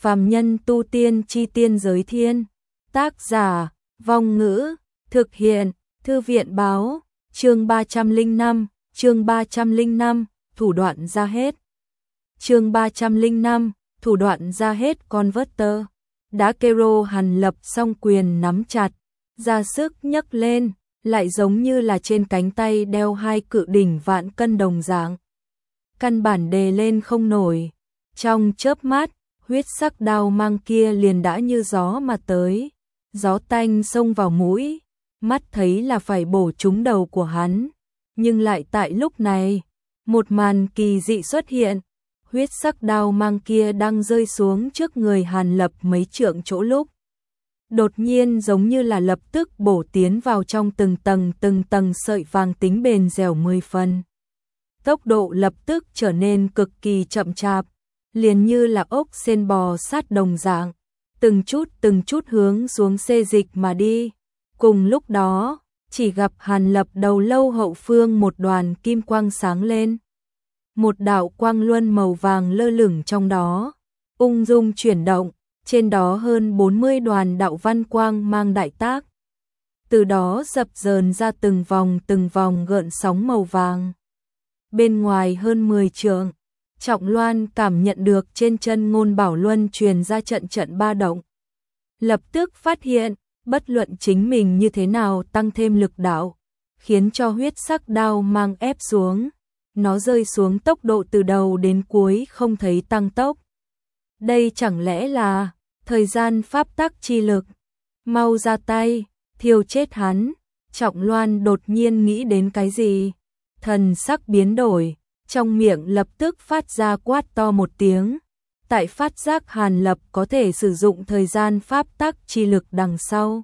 Phàm nhân tu tiên chi tiên giới thiên. Tác giả, Vong Ngữ, thực hiện, Thư viện báo, chương 305, thủ đoạn ra hết. Chương 305, thủ đoạn ra hết Converter. Đã Kero Hàn Lập song quyền nắm chặt, ra sức nhấc lên, lại giống như là trên cánh tay đeo hai cự đỉnh vạn cân đồng dạng. Căn bản đè lên không nổi. Trong chớp mắt, huyết sắc đao mang kia liền đã như gió mà tới. Gió tanh xông vào mũi, mắt thấy là phải bổ trúng đầu của hắn. Nhưng lại tại lúc này, một màn kỳ dị xuất hiện. Huyết sắc đao mang kia đang rơi xuống trước người Hàn Lập mấy trượng chỗ lúc. Đột nhiên giống như là lập tức bổ tiến vào trong từng tầng sợi vàng tính bền dẻo 10 phần. Tốc độ lập tức trở nên cực kỳ chậm chạp, liền như là ốc sên bò sát đồng dạng, từng chút hướng xuống xê dịch mà đi. Cùng lúc đó, chỉ gặp Hàn Lập đầu lâu hậu phương một đoàn kim quang sáng lên. Một đạo quang luân màu vàng lơ lửng trong đó, ung dung chuyển động, trên đó hơn 40 đoàn đạo văn quang mang đại tác. Từ đó dập dờn ra từng vòng gợn sóng màu vàng. Bên ngoài hơn 10 trượng, Trọng Loan cảm nhận được trên chân Ngôn Bảo Luân truyền ra trận ba động. Lập tức phát hiện, bất luận chính mình như thế nào tăng thêm lực đạo, khiến cho huyết sắc đao mang ép xuống. Nó rơi xuống tốc độ từ đầu đến cuối không thấy tăng tốc. Đây chẳng lẽ là thời gian pháp tắc chi lực? Mau ra tay, thiêu chết hắn. Trọng Loan đột nhiên nghĩ đến cái gì? Thần sắc biến đổi, trong miệng lập tức phát ra quát to một tiếng. Tại phát giác Hàn Lập có thể sử dụng thời gian pháp tắc chi lực đằng sau,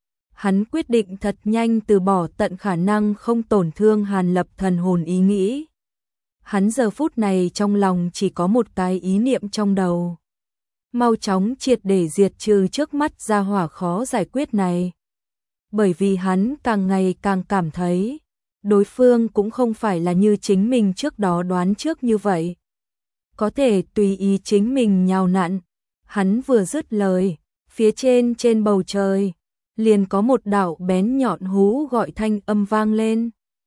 hắn quyết định thật nhanh từ bỏ tận khả năng không tổn thương Hàn Lập thần hồn ý nghĩ. Hắn giờ phút này trong lòng chỉ có một cái ý niệm trong đầu. Mau chóng triệt để diệt trừ trước mắt gia hỏa khó giải quyết này. Bởi vì hắn càng ngày càng cảm thấy, đối phương cũng không phải là như chính mình trước đó đoán trước như vậy. Có thể tùy ý chính mình nhào nặn. Hắn vừa dứt lời, phía trên bầu trời, liền có một đạo bén nhọn hú gọi thanh âm vang lên.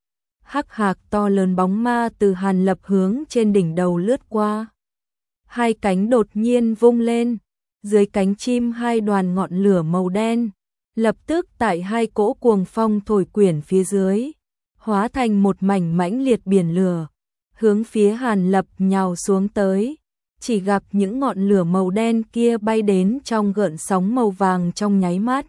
Hắc hạc to lớn bóng ma từ Hàn Lập hướng trên đỉnh đầu lướt qua. Hai cánh đột nhiên vung lên, dưới cánh chim hai đoàn ngọn lửa màu đen, lập tức tại hai cỗ cuồng phong thổi quyển phía dưới, hóa thành một mảnh mãnh liệt biển lửa, hướng phía Hàn Lập nhào xuống tới. Chỉ gặp những ngọn lửa màu đen kia bay đến trong gợn sóng màu vàng trong nháy mắt.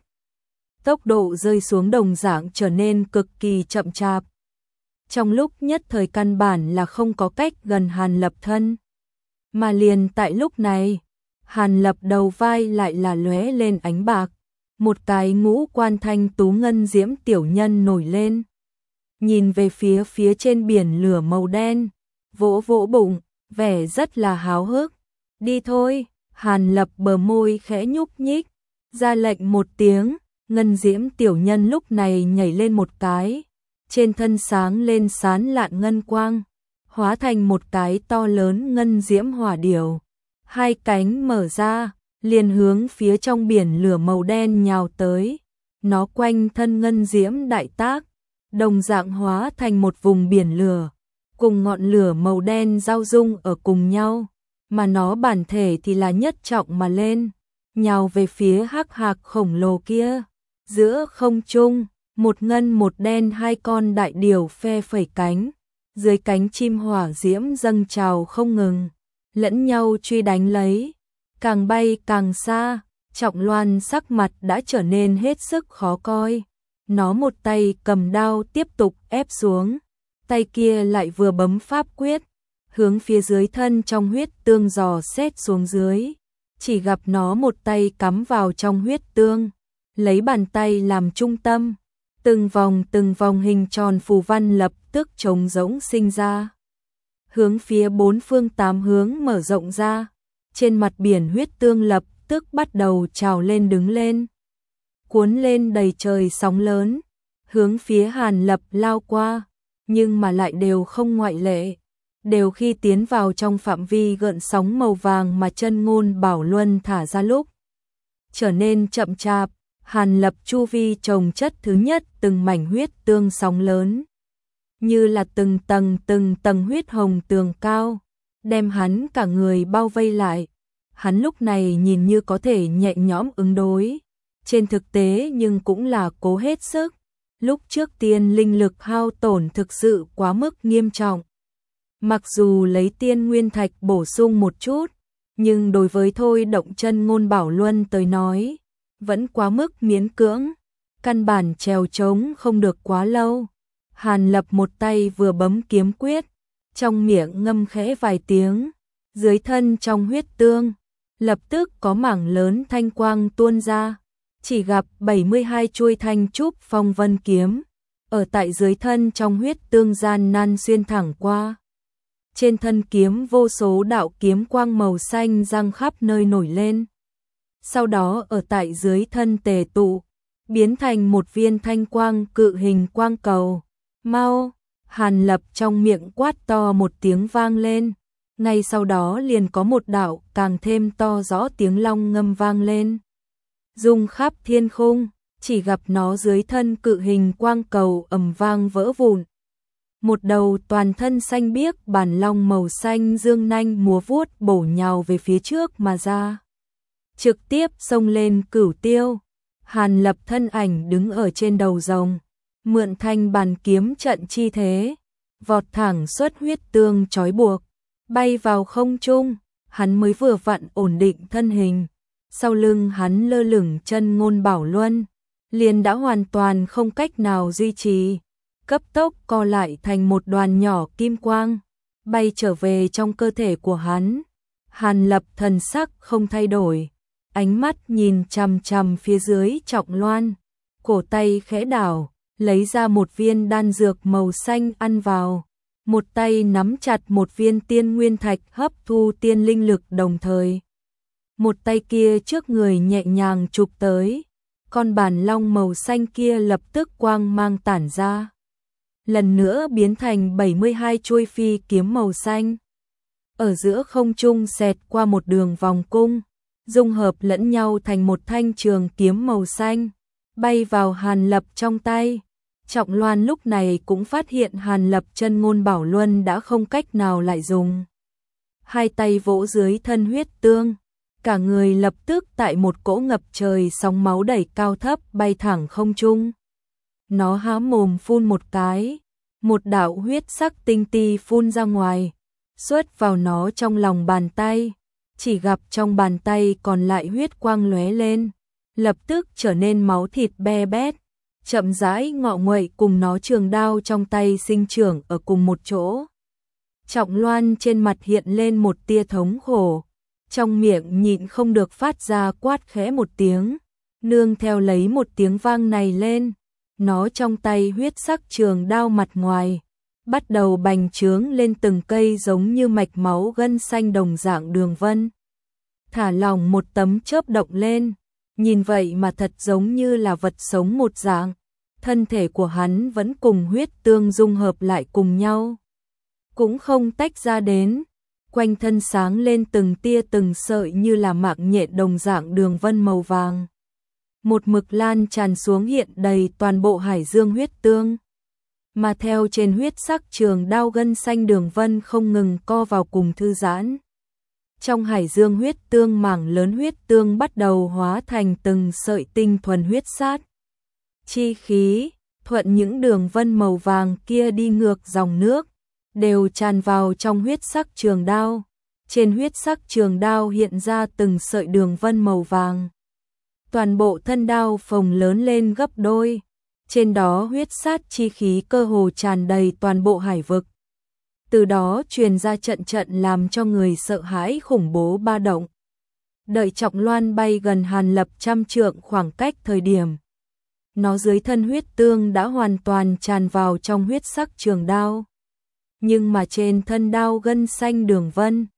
Tốc độ rơi xuống đồng dạng trở nên cực kỳ chậm chạp. Trong lúc nhất thời căn bản là không có cách gần Hàn Lập thân. Mà liền tại lúc này, Hàn Lập đầu vai lại là lóe lên ánh bạc. Một cái ngũ quan thanh tú ngân diễm tiểu nhân nổi lên. Nhìn về phía trên biển lửa màu đen, vỗ vỗ bụng, vẻ rất là háo hức. Đi thôi, Hàn Lập bờ môi khẽ nhúc nhích, ra lệnh một tiếng, ngân diễm tiểu nhân lúc này nhảy lên một cái. Trên thân sáng lên sán lạn ngân quang, hóa thành một cái to lớn ngân diễm hỏa điểu. Hai cánh mở ra, liền hướng phía trong biển lửa màu đen nhào tới. Nó quanh thân ngân diễm đại tác, đồng dạng hóa thành một vùng biển lửa, cùng ngọn lửa màu đen giao dung ở cùng nhau, mà nó bản thể thì là nhất trọng mà lên, nhào về phía hắc hạc khổng lồ kia. Giữa không trung, một ngân một đen hai con đại điểu phe phẩy cánh, dưới cánh chim hỏa diễm dâng trào không ngừng, lẫn nhau truy đánh lấy. Càng bay càng xa, Trọng Loan sắc mặt đã trở nên hết sức khó coi. Nó một tay cầm đao tiếp tục ép xuống, tay kia lại vừa bấm pháp quyết, hướng phía dưới thân trong huyết tương dò xét xuống dưới. Chỉ gặp nó một tay cắm vào trong huyết tương, lấy bàn tay làm trung tâm, từng vòng hình tròn phù văn lập tức trống rỗng sinh ra, hướng phía bốn phương tám hướng mở rộng ra. Trên mặt biển huyết tương lập tức bắt đầu trào lên đứng lên, cuốn lên đầy trời sóng lớn, hướng phía Hàn Lập lao qua, nhưng mà lại đều không ngoại lệ, đều khi tiến vào trong phạm vi gợn sóng màu vàng mà Chân Ngôn Bảo Luân thả ra lúc trở nên chậm chạp. Hàn Lập chu vi chồng chất thứ nhất từng mảnh huyết tương sóng lớn, như là từng tầng huyết hồng tường cao, đem hắn cả người bao vây lại. Hắn lúc này nhìn như có thể nhẹ nhõm ứng đối, trên thực tế nhưng cũng là cố hết sức. Lúc trước tiên linh lực hao tổn thực sự quá mức nghiêm trọng. Mặc dù lấy tiên nguyên thạch bổ sung một chút, nhưng đối với thôi động Chân Ngôn Bảo Luân tới nói, vẫn quá mức miễn cưỡng, căn bản trèo trống không được quá lâu. Hàn Lập một tay vừa bấm kiếm quyết, trong miệng ngâm khẽ vài tiếng, dưới thân trong huyết tương, lập tức có mảng lớn thanh quang tuôn ra. Chỉ gặp 72 chuôi thanh trúc phong vân kiếm, ở tại dưới thân trong huyết tương gian nan xuyên thẳng qua. Trên thân kiếm vô số đạo kiếm quang màu xanh răng khắp nơi nổi lên. Sau đó ở tại dưới thân tề tụ, biến thành một viên thanh quang cự hình quang cầu. Mau! Hàn Lập trong miệng quát to một tiếng vang lên. Ngay sau đó liền có một đạo càng thêm to rõ tiếng long ngâm vang lên, rung khắp thiên khung. Chỉ gặp nó dưới thân cự hình quang cầu ầm vang vỡ vụn. Một đầu toàn thân xanh biếc bản long màu xanh dương nanh múa vuốt bổ nhào về phía trước mà ra, trực tiếp xông lên Cửu Tiêu. Hàn Lập thân ảnh đứng ở trên đầu rồng, mượn thanh bàn kiếm trận chi thế, vọt thẳng xuất huyết tương trói buộc, bay vào không trung. Hắn mới vừa vặn ổn định thân hình, sau lưng hắn lơ lửng Chân Ngôn Bảo Luân, liền đã hoàn toàn không cách nào duy trì, cấp tốc co lại thành một đoàn nhỏ kim quang, bay trở về trong cơ thể của hắn. Hàn Lập thần sắc không thay đổi, ánh mắt nhìn chằm chằm phía dưới Trọng Loan, cổ tay khẽ đảo, lấy ra một viên đan dược màu xanh ăn vào, một tay nắm chặt một viên tiên nguyên thạch hấp thu tiên linh lực, đồng thời một tay kia trước người nhẹ nhàng chụp tới, con bản long màu xanh kia lập tức quang mang tản ra, lần nữa biến thành 72 chuôi phi kiếm màu xanh. Ở giữa không trung xẹt qua một đường vòng cung, dung hợp lẫn nhau thành một thanh trường kiếm màu xanh, bay vào Hàn Lập trong tay. Trọng Loan lúc này cũng phát hiện Hàn Lập Chân Ngôn Bảo Luân đã không cách nào lại dùng. Hai tay vỗ dưới thân huyết tương, cả người lập tức tại một cỗ ngập trời sóng máu đẩy cao thấp bay thẳng không trung. Nó há mồm phun một cái, một đạo huyết sắc tinh ti phun ra ngoài, xuất vào nó trong lòng bàn tay. Chỉ gặp trong bàn tay còn lại huyết quang lóe lên, lập tức trở nên máu thịt be bét, chậm rãi ngọ nguậy cùng nó trường đao trong tay sinh trưởng ở cùng một chỗ. Trọng Loan trên mặt hiện lên một tia thống khổ, trong miệng nhịn không được phát ra quát khẽ một tiếng, nương theo lấy một tiếng vang này lên, nó trong tay huyết sắc trường đao mặt ngoài bắt đầu bành trướng lên từng cây giống như mạch máu gân xanh đồng dạng đường vân. Thả lỏng một tấm chớp động lên, nhìn vậy mà thật giống như là vật sống một dạng. Thân thể của hắn vẫn cùng huyết tương dung hợp lại cùng nhau, cũng không tách ra đến, quanh thân sáng lên từng tia từng sợi như là mạng nhện đồng dạng đường vân màu vàng. Một mực lan tràn xuống hiện đầy toàn bộ hải dương huyết tương. Mà theo trên huyết sắc trường đao gân xanh đường vân không ngừng co vào cùng thư giãn. Trong hải dương huyết tương mảng lớn huyết tương bắt đầu hóa thành từng sợi tinh thuần huyết sát chi khí, thuận những đường vân màu vàng kia đi ngược dòng nước, đều tràn vào trong huyết sắc trường đao. Trên huyết sắc trường đao hiện ra từng sợi đường vân màu vàng. Toàn bộ thân đao phồng lớn lên gấp đôi, trên đó huyết sát chi khí cơ hồ tràn đầy toàn bộ hải vực. Từ đó truyền ra trận trận làm cho người sợ hãi khủng bố ba động. Đợi Trọng Loan bay gần Hàn Lập trăm trượng khoảng cách thời điểm, nó dưới thân huyết tương đã hoàn toàn tràn vào trong huyết sắc trường đao. Nhưng mà trên thân đao gân xanh đường vân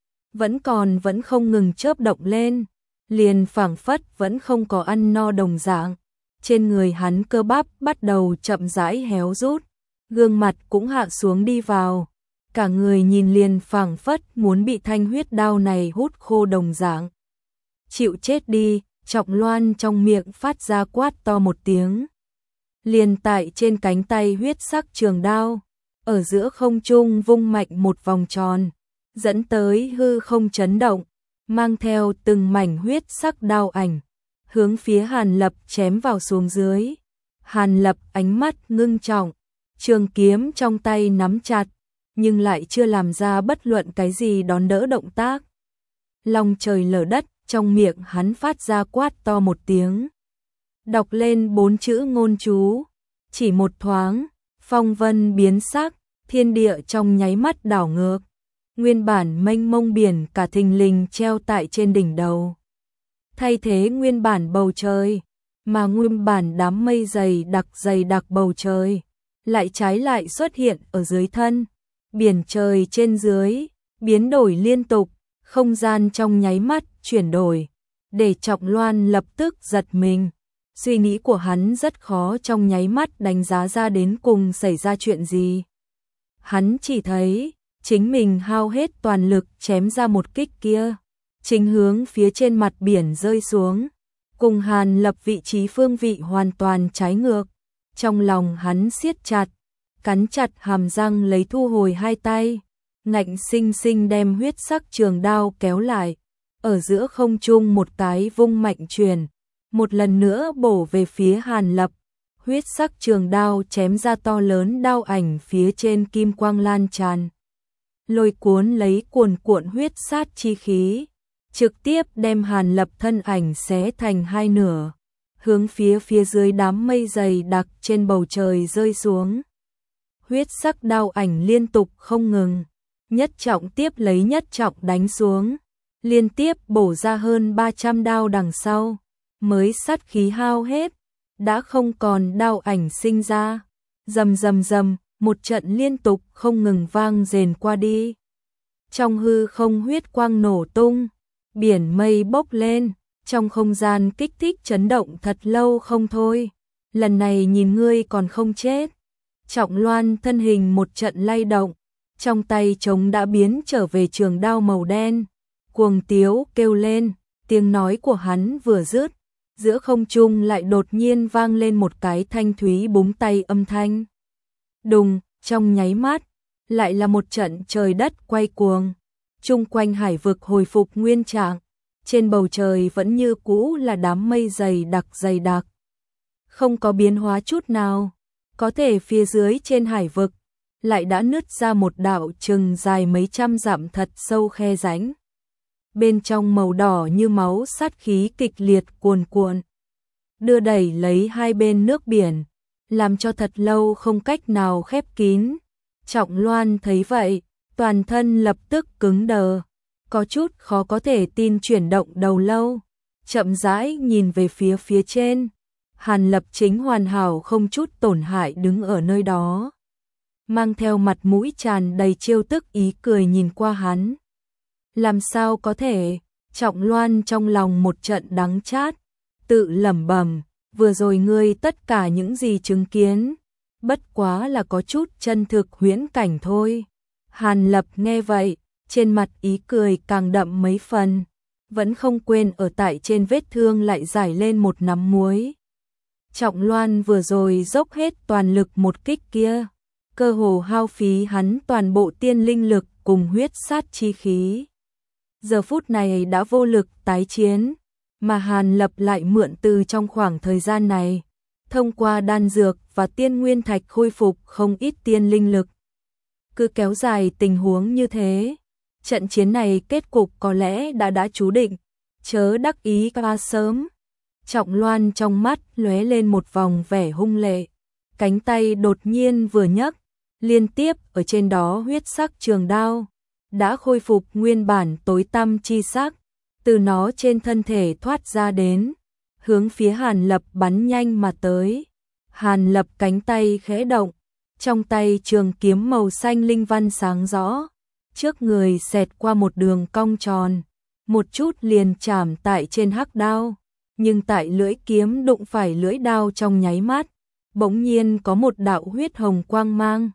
vẫn không ngừng chớp động lên, liền phảng phất vẫn không có ăn no đồng dạng. Trên người hắn cơ bắp bắt đầu chậm rãi héo rút, gương mặt cũng hạ xuống đi vào. cả người nhìn liền phảng phất muốn bị thanh huyết đao này hút khô đồng dạng. Chịu chết đi, Trọng Loan trong miệng phát ra quát to một tiếng. Liền tại trên cánh tay huyết sắc trường đao, ở giữa không trung vung mạnh một vòng tròn, dẫn tới hư không chấn động, mang theo từng mảnh huyết sắc đao ảnh, hướng phía Hàn Lập chém vào xuống dưới. Hàn Lập ánh mắt ngưng trọng, trường kiếm trong tay nắm chặt, nhưng lại chưa làm ra bất luận cái gì đón đỡ động tác. Lòng trời lở đất, trong miệng hắn phát ra quát to một tiếng. Đọc lên 4 chữ ngôn chú, chỉ một thoáng, phong vân biến sắc, thiên địa trong nháy mắt đảo ngược. Nguyên bản mênh mông biển cả thình lình treo tại trên đỉnh đầu. Thay thế nguyên bản bầu trời, mà nguyên bản đám mây dày đặc bầu trời, lại trái lại xuất hiện ở dưới thân. Biển trời trên dưới, biến đổi liên tục, không gian trong nháy mắt chuyển đổi, để Trọng Loan lập tức giật mình. Suy nghĩ của hắn rất khó trong nháy mắt đánh giá ra đến cùng xảy ra chuyện gì. Hắn chỉ thấy, chính mình hao hết toàn lực chém ra một kích kia, chính hướng phía trên mặt biển rơi xuống, cùng Hàn Lập vị trí phương vị hoàn toàn trái ngược. Trong lòng hắn siết chặt, cắn chặt hàm răng lấy thu hồi hai tay, ngạnh sinh sinh đem huyết sắc trường đao kéo lại, ở giữa không trung một cái vung mạnh truyền, một lần nữa bổ về phía Hàn Lập. Huyết sắc trường đao chém ra to lớn đao ảnh phía trên kim quang lan tràn, lôi cuốn lấy cuồn cuộn huyết sát chi khí, trực tiếp đem Hàn Lập thân ảnh xé thành hai nửa, hướng phía dưới đám mây dày đặc trên bầu trời rơi xuống. Huyết sắc đao ảnh liên tục không ngừng, nhất trọng tiếp lấy nhất trọng đánh xuống, liên tiếp bổ ra hơn 300 đao đằng sau, mới sát khí hao hết, đã không còn đao ảnh sinh ra. Rầm rầm rầm, một trận liên tục không ngừng vang rền qua đi. Trong hư không huyết quang nổ tung, biển mây bốc lên, trong không gian kích thích chấn động thật lâu không thôi. Lần này nhìn ngươi còn không chết. Trọng Loan thân hình một trận lay động, trong tay trống đã biến trở về trường đao màu đen, cuồng tiếu kêu lên. Tiếng nói của hắn vừa dứt, giữa không trung lại đột nhiên vang lên một cái thanh thúy búng tay âm thanh. Đùng, trong nháy mắt, lại là một trận trời đất quay cuồng, chung quanh hải vực hồi phục nguyên trạng, trên bầu trời vẫn như cũ là đám mây dày đặc, không có biến hóa chút nào. Có thể phía dưới trên hải vực lại đã nứt ra một đạo chừng dài mấy trăm dặm thật sâu khe rãnh. Bên trong màu đỏ như máu sát khí kịch liệt cuồn cuộn, đưa đẩy lấy hai bên nước biển, làm cho thật lâu không cách nào khép kín. Trọng Loan thấy vậy, toàn thân lập tức cứng đờ, có chút khó có thể tin, chuyển động đầu lâu, chậm rãi nhìn về phía trên. Hàn Lập chính hoàn hảo không chút tổn hại đứng ở nơi đó, mang theo mặt mũi tràn đầy trêu tức ý cười nhìn qua hắn. Làm sao có thể? Trọng Loan trong lòng một trận đắng chát, tự lẩm bẩm, vừa rồi ngươi tất cả những gì chứng kiến, bất quá là có chút chân thực huyễn cảnh thôi. Hàn Lập nghe vậy, trên mặt ý cười càng đậm mấy phần, vẫn không quên ở tại trên vết thương lại rải lên một nắm muối. Trọng Loan vừa rồi dốc hết toàn lực một kích kia, cơ hồ hao phí hắn toàn bộ tiên linh lực cùng huyết sát chi khí. Giờ phút này đã vô lực tái chiến, mà Hàn Lập lại mượn từ trong khoảng thời gian này, thông qua đan dược và tiên nguyên thạch khôi phục không ít tiên linh lực. Cứ kéo dài tình huống như thế, trận chiến này kết cục có lẽ đã chú định, chớ đắc ý quá sớm. Trọng Loan trong mắt lóe lên một vòng vẻ hung lệ, cánh tay đột nhiên vừa nhấc, liên tiếp ở trên đó huyết sắc trường đao đã khôi phục nguyên bản tối tăm chi sắc, từ nó trên thân thể thoát ra đến, hướng phía Hàn Lập bắn nhanh mà tới. Hàn Lập cánh tay khẽ động, trong tay trường kiếm màu xanh linh văn sáng rõ, trước người xẹt qua một đường cong tròn, một chút liền chạm tại trên hắc đao, nhưng tại lưỡi kiếm đụng phải lưỡi đao trong nháy mắt, bỗng nhiên có một đạo huyết hồng quang mang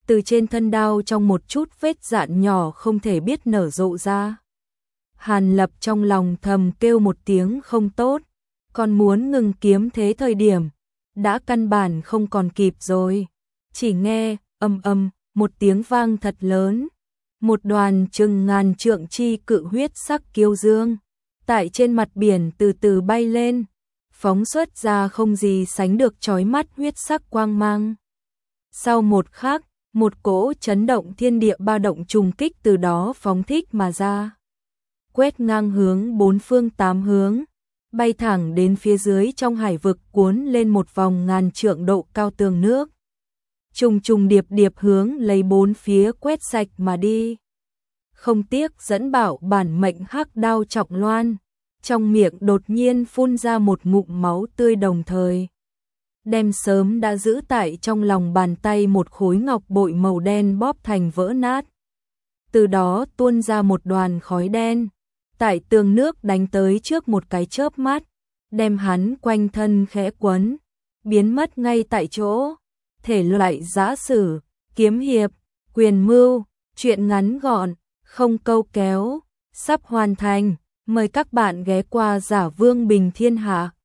từ trên thân đao trong một chút vết dạn nhỏ không thể biết nở rộ ra. Hàn Lập trong lòng thầm kêu một tiếng không tốt, còn muốn ngừng kiếm thế thời điểm, đã căn bản không còn kịp rồi. Chỉ nghe, một tiếng vang thật lớn, một đoàn chừng ngàn trượng chi cự huyết sắc kiêu dương, tại trên mặt biển từ từ bay lên, phóng xuất ra không gì sánh được chói mắt huyết sắc quang mang. Sau một khắc, một cỗ chấn động thiên địa ba động trùng kích từ đó phóng thích mà ra, quét ngang hướng bốn phương tám hướng, bay thẳng đến phía dưới trong hải vực, cuốn lên một vòng ngàn trượng độ cao tường nước, trùng trùng điệp điệp hướng lấy bốn phía quét sạch mà đi. Không tiếc dẫn bảo bản mệnh hắc đao Trọng Loan, trong miệng đột nhiên phun ra một ngụm máu tươi, đồng thời đem sớm đã giữ tại trong lòng bàn tay một khối ngọc bội màu đen bóp thành vỡ nát. Từ đó tuôn ra một đoàn khói đen, tại tường nước đánh tới trước một cái chớp mắt, đem hắn quanh thân khẽ quấn, biến mất ngay tại chỗ. Thể loại giã sử, kiếm hiệp, quyền mưu, truyện ngắn gọn, không câu kéo, sắp hoàn thành. Mời các bạn ghé qua Giả Vương Bình Thiên Hạ.